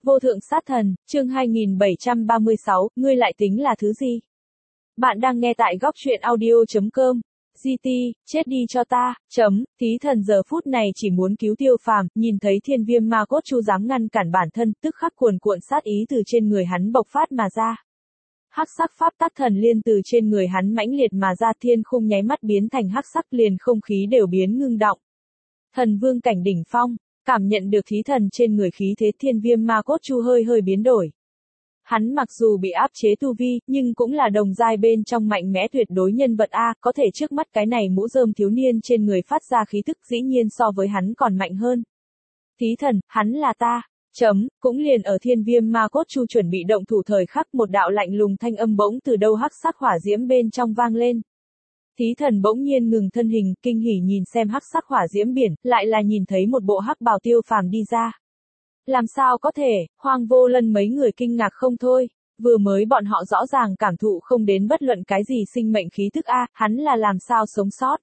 Vô thượng sát thần, chương 2736, ngươi lại tính là thứ gì? Bạn đang nghe tại góc truyện audio.com. GT, chết đi cho ta, Thí thần giờ phút này chỉ muốn cứu Tiêu Phàm, nhìn thấy thiên viêm ma cốt chu dám ngăn cản bản thân, tức khắc cuồn cuộn sát ý từ trên người hắn bộc phát mà ra. Hắc sắc pháp tắc thần liên từ trên người hắn mãnh liệt mà ra, thiên khung nháy mắt biến thành hắc sắc, liền không khí đều biến ngưng động. Thần vương cảnh đỉnh phong, cảm nhận được thí thần trên người khí thế, thiên viêm ma cốt chu hơi biến đổi. Hắn mặc dù bị áp chế tu vi, nhưng cũng là đồng giai bên trong mạnh mẽ tuyệt đối nhân vật A, có thể trước mắt cái này mũ rơm thiếu niên trên người phát ra khí tức dĩ nhiên so với hắn còn mạnh hơn. Thí thần, hắn là ta. Cũng liền ở thiên viêm ma cốt chu chuẩn bị động thủ thời khắc, một đạo lạnh lùng thanh âm bỗng từ đâu hắc sắc hỏa diễm bên trong vang lên. Thí thần bỗng nhiên ngừng thân hình, kinh hỉ nhìn xem hắc sắc hỏa diễm biển, lại là nhìn thấy một bộ hắc bào Tiêu Phàm đi ra. Làm sao có thể, Hoang Vô Lân mấy người kinh ngạc không thôi, vừa mới bọn họ rõ ràng cảm thụ không đến bất luận cái gì sinh mệnh khí tức A, hắn là làm sao sống sót.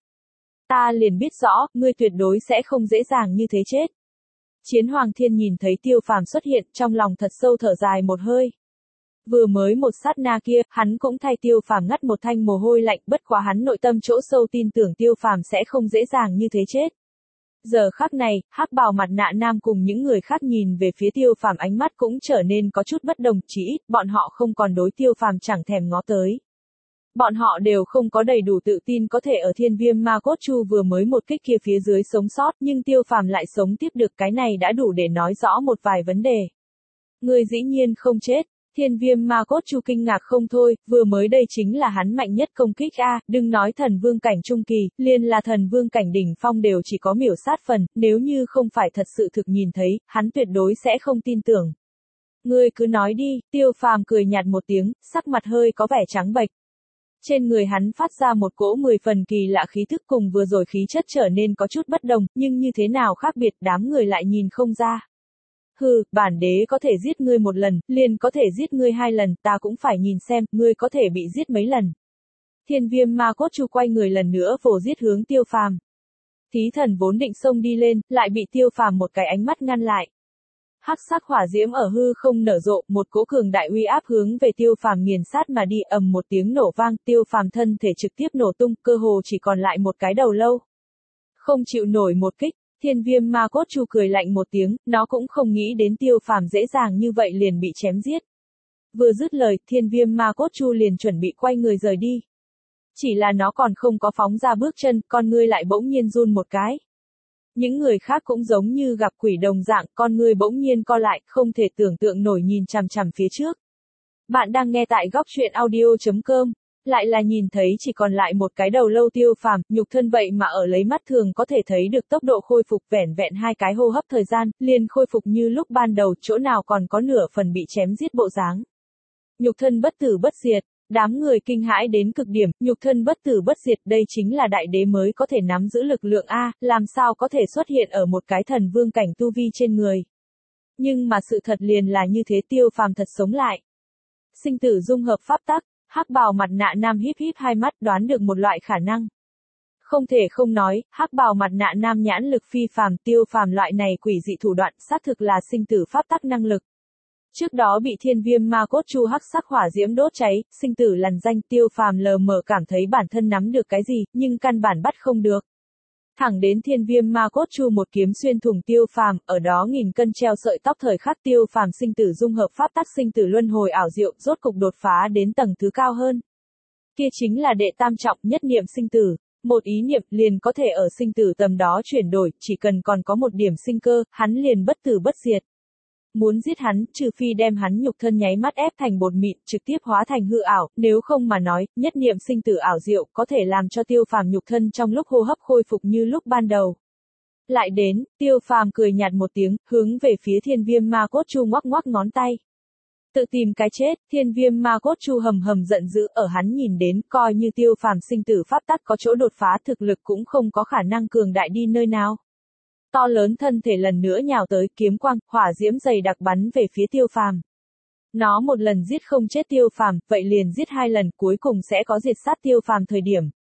Ta liền biết rõ, ngươi tuyệt đối sẽ không dễ dàng như thế chết. Chiến Hoàng Thiên nhìn thấy Tiêu Phàm xuất hiện, trong lòng thật sâu thở dài một hơi. Vừa mới một sát na kia, hắn cũng thay Tiêu Phàm ngắt một thanh mồ hôi lạnh, bất quá hắn nội tâm chỗ sâu tin tưởng Tiêu Phàm sẽ không dễ dàng như thế chết. Giờ khắc này, hắc bào mặt nạ nam cùng những người khác nhìn về phía Tiêu Phàm ánh mắt cũng trở nên có chút bất đồng, chỉ ít bọn họ không còn đối Tiêu Phàm chẳng thèm ngó tới. Bọn họ đều không có đầy đủ tự tin có thể ở thiên viêm ma cốt chu vừa mới một kích kia phía dưới sống sót, nhưng Tiêu Phàm lại sống tiếp được, cái này đã đủ để nói rõ một vài vấn đề. Người dĩ nhiên không chết. Thiên viêm ma cốt chu kinh ngạc không thôi, vừa mới đây chính là hắn mạnh nhất công kích A, đừng nói thần vương cảnh trung kỳ, liền là thần vương cảnh đỉnh phong đều chỉ có miểu sát phần, nếu như không phải thật sự thực nhìn thấy, hắn tuyệt đối sẽ không tin tưởng. Ngươi cứ nói đi, Tiêu Phàm cười nhạt một tiếng, sắc mặt hơi có vẻ trắng bệch. Trên người hắn phát ra một cỗ 10 phần kỳ lạ khí thức, cùng vừa rồi khí chất trở nên có chút bất đồng, nhưng như thế nào khác biệt đám người lại nhìn không ra. Hừ, bản đế có thể giết ngươi một lần, liền có thể giết ngươi 2 lần, ta cũng phải nhìn xem, ngươi có thể bị giết mấy lần. Thiên viêm ma cốt chu quay người lần nữa vồ giết hướng Tiêu Phàm. Thí thần vốn định xông đi lên, lại bị Tiêu Phàm một cái ánh mắt ngăn lại. Hắc sắc hỏa diễm ở hư không nở rộ, một cỗ cường đại uy áp hướng về Tiêu Phàm nghiền sát mà đi, ầm một tiếng nổ vang, Tiêu Phàm thân thể trực tiếp nổ tung, cơ hồ chỉ còn lại một cái đầu lâu. Không chịu nổi một kích. Thiên viêm ma cốt chu cười lạnh một tiếng, nó cũng không nghĩ đến Tiêu Phàm dễ dàng như vậy liền bị chém giết. Vừa dứt lời, thiên viêm ma cốt chu liền chuẩn bị quay người rời đi. Chỉ là nó còn không có phóng ra bước chân, con ngươi lại bỗng nhiên run một cái. Những người khác cũng giống như gặp quỷ đồng dạng, con ngươi bỗng nhiên co lại, không thể tưởng tượng nổi nhìn chằm chằm phía trước. Bạn đang nghe tại góc truyện audio.com. Lại là nhìn thấy chỉ còn lại một cái đầu lâu Tiêu Phàm, nhục thân vậy mà ở lấy mắt thường có thể thấy được tốc độ khôi phục, vẻn vẹn 2 cái hô hấp thời gian, liền khôi phục như lúc ban đầu, chỗ nào còn có nửa phần bị chém giết bộ dáng. Nhục thân bất tử bất diệt, đám người kinh hãi đến cực điểm, nhục thân bất tử bất diệt, đây chính là đại đế mới có thể nắm giữ lực lượng A, làm sao có thể xuất hiện ở một cái thần vương cảnh tu vi trên người. Nhưng mà sự thật liền là như thế, Tiêu Phàm thật sống lại. Sinh tử dung hợp pháp tắc. Hắc bào mặt nạ nam híp híp hai mắt, đoán được một loại khả năng. Không thể không nói, hắc bào mặt nạ nam nhãn lực phi phàm, Tiêu Phàm loại này quỷ dị thủ đoạn, xác thực là sinh tử pháp tắc năng lực. Trước đó bị thiên viêm ma cốt chu hắc sắc hỏa diễm đốt cháy, sinh tử lằn danh, Tiêu Phàm lờ mờ cảm thấy bản thân nắm được cái gì, nhưng căn bản bắt không được. Thẳng đến thiên viêm ma cốt chu một kiếm xuyên thủng Tiêu Phàm, ở đó nghìn cân treo sợi tóc thời khắc Tiêu Phàm sinh tử dung hợp pháp tắc sinh tử luân hồi ảo diệu, rốt cục đột phá đến tầng thứ cao hơn. Kia chính là đệ tam trọng nhất niệm sinh tử, một ý niệm liền có thể ở sinh tử tầm đó chuyển đổi, chỉ cần còn có một điểm sinh cơ, hắn liền bất tử bất diệt. Muốn giết hắn, trừ phi đem hắn nhục thân nháy mắt ép thành bột mịn, trực tiếp hóa thành hư ảo, nếu không mà nói, nhất niệm sinh tử ảo diệu có thể làm cho Tiêu Phàm nhục thân trong lúc hô hấp khôi phục như lúc ban đầu. Lại đến, Tiêu Phàm cười nhạt một tiếng, hướng về phía thiên viêm ma cốt chu ngoắc ngoắc ngón tay. Tự tìm cái chết, thiên viêm ma cốt chu hầm giận dữ, ở hắn nhìn đến, coi như Tiêu Phàm sinh tử pháp tắc có chỗ đột phá, thực lực cũng không có khả năng cường đại đi nơi nào. To lớn thân thể lần nữa nhào tới, kiếm quang, hỏa diễm dày đặc bắn về phía Tiêu Phàm. Nó một lần giết không chết Tiêu Phàm, vậy liền giết 2 lần, cuối cùng sẽ có diệt sát Tiêu Phàm thời điểm.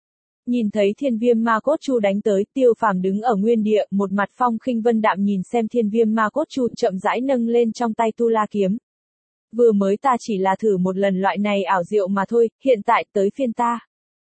Nhìn thấy thiên viêm ma cốt chu đánh tới, Tiêu Phàm đứng ở nguyên địa, một mặt phong khinh vân đạm nhìn xem thiên viêm ma cốt chu chậm rãi nâng lên trong tay tu la kiếm. Vừa mới ta chỉ là thử một lần loại này ảo diệu mà thôi, hiện tại tới phiên ta.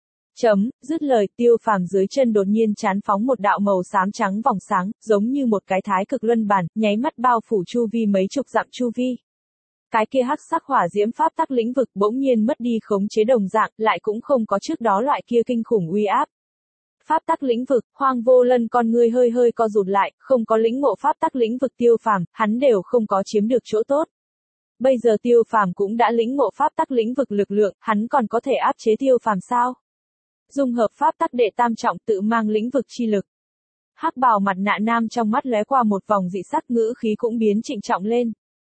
Dứt lời, Tiêu Phàm dưới chân đột nhiên chán phóng một đạo màu xám trắng vòng sáng, giống như một cái thái cực luân bản, nháy mắt bao phủ chu vi mấy chục dặm chu vi. Cái kia hắc sắc hỏa diễm pháp tắc lĩnh vực bỗng nhiên mất đi khống chế đồng dạng, lại cũng không có trước đó loại kia kinh khủng uy áp. Pháp tắc lĩnh vực, Hoang Vô Lân con ngươi hơi hơi co rụt lại, không có lĩnh ngộ pháp tắc lĩnh vực Tiêu Phàm, hắn đều không có chiếm được chỗ tốt. Bây giờ Tiêu Phàm cũng đã lĩnh ngộ pháp tắc lĩnh vực lực lượng, hắn còn có thể áp chế Tiêu Phàm sao? Dung hợp pháp tắc đệ tam trọng tự mang lĩnh vực chi lực. Hắc bào mặt nạ nam trong mắt lóe qua một vòng dị sắc, ngữ khí cũng biến trịnh trọng lên.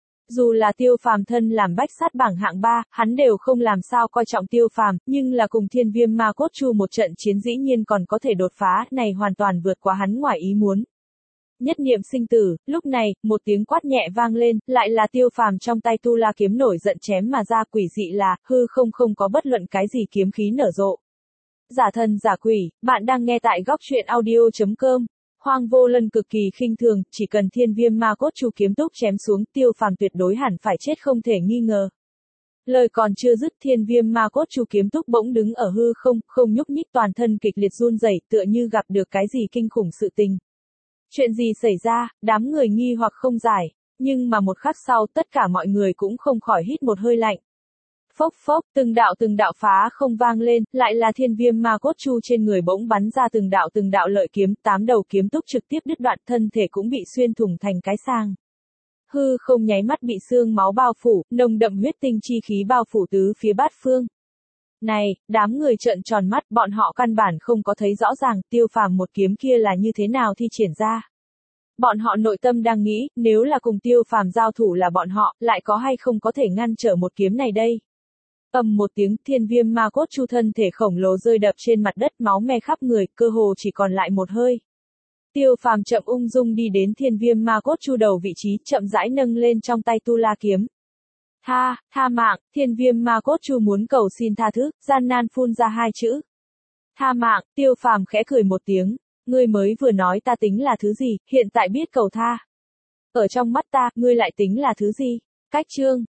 Dù là Tiêu Phàm thân làm bách sát bảng hạng 3, hắn đều không làm sao coi trọng Tiêu Phàm, nhưng là cùng thiên viêm ma cốt chu một trận chiến dĩ nhiên còn có thể đột phá, này hoàn toàn vượt qua hắn ngoài ý muốn. Nhất niệm sinh tử, lúc này, một tiếng quát nhẹ vang lên, lại là Tiêu Phàm trong tay tu la kiếm nổi giận chém mà ra, quỷ dị là, hư không có bất luận cái gì kiếm khí nở rộ. Giả thần giả quỷ, bạn đang nghe tại góc truyện audio.com. Hoang Vô Lân cực kỳ khinh thường, chỉ cần thiên viêm ma cốt chu kiếm túc chém xuống, Tiêu Phàm tuyệt đối hẳn phải chết không thể nghi ngờ. Lời còn chưa dứt, thiên viêm ma cốt chu kiếm túc bỗng đứng ở hư không nhúc nhích, toàn thân kịch liệt run rẩy, tựa như gặp được cái gì kinh khủng sự tình. Chuyện gì xảy ra, đám người nghi hoặc không giải, nhưng mà một khắc sau tất cả mọi người cũng không khỏi hít một hơi lạnh. Phốc phốc, từng đạo phá không vang lên, lại là thiên viêm ma cốt chu trên người bỗng bắn ra từng đạo lợi kiếm, 8 đầu kiếm túc trực tiếp đứt đoạn, thân thể cũng bị xuyên thủng thành cái sang. Hư không nháy mắt bị xương máu bao phủ, nồng đậm huyết tinh chi khí bao phủ tứ phía bát phương. Này, đám người trợn tròn mắt, bọn họ căn bản không có thấy rõ ràng, Tiêu Phàm một kiếm kia là như thế nào thi triển ra. Bọn họ nội tâm đang nghĩ, nếu là cùng Tiêu Phàm giao thủ là bọn họ, lại có hay không có thể ngăn trở một kiếm này đây. Ầm một tiếng, thiên viêm ma cốt chu thân thể khổng lồ rơi đập trên mặt đất, máu me khắp người, cơ hồ chỉ còn lại một hơi. Tiêu Phàm chậm ung dung đi đến thiên viêm ma cốt chu đầu vị trí, chậm rãi nâng lên trong tay tu la kiếm. Tha mạng, thiên viêm ma cốt chu muốn cầu xin tha thứ, gian nan phun ra hai chữ. Tha mạng, Tiêu Phàm khẽ cười một tiếng, ngươi mới vừa nói ta tính là thứ gì, hiện tại biết cầu tha. Ở trong mắt ta, ngươi lại tính là thứ gì? Cách chương.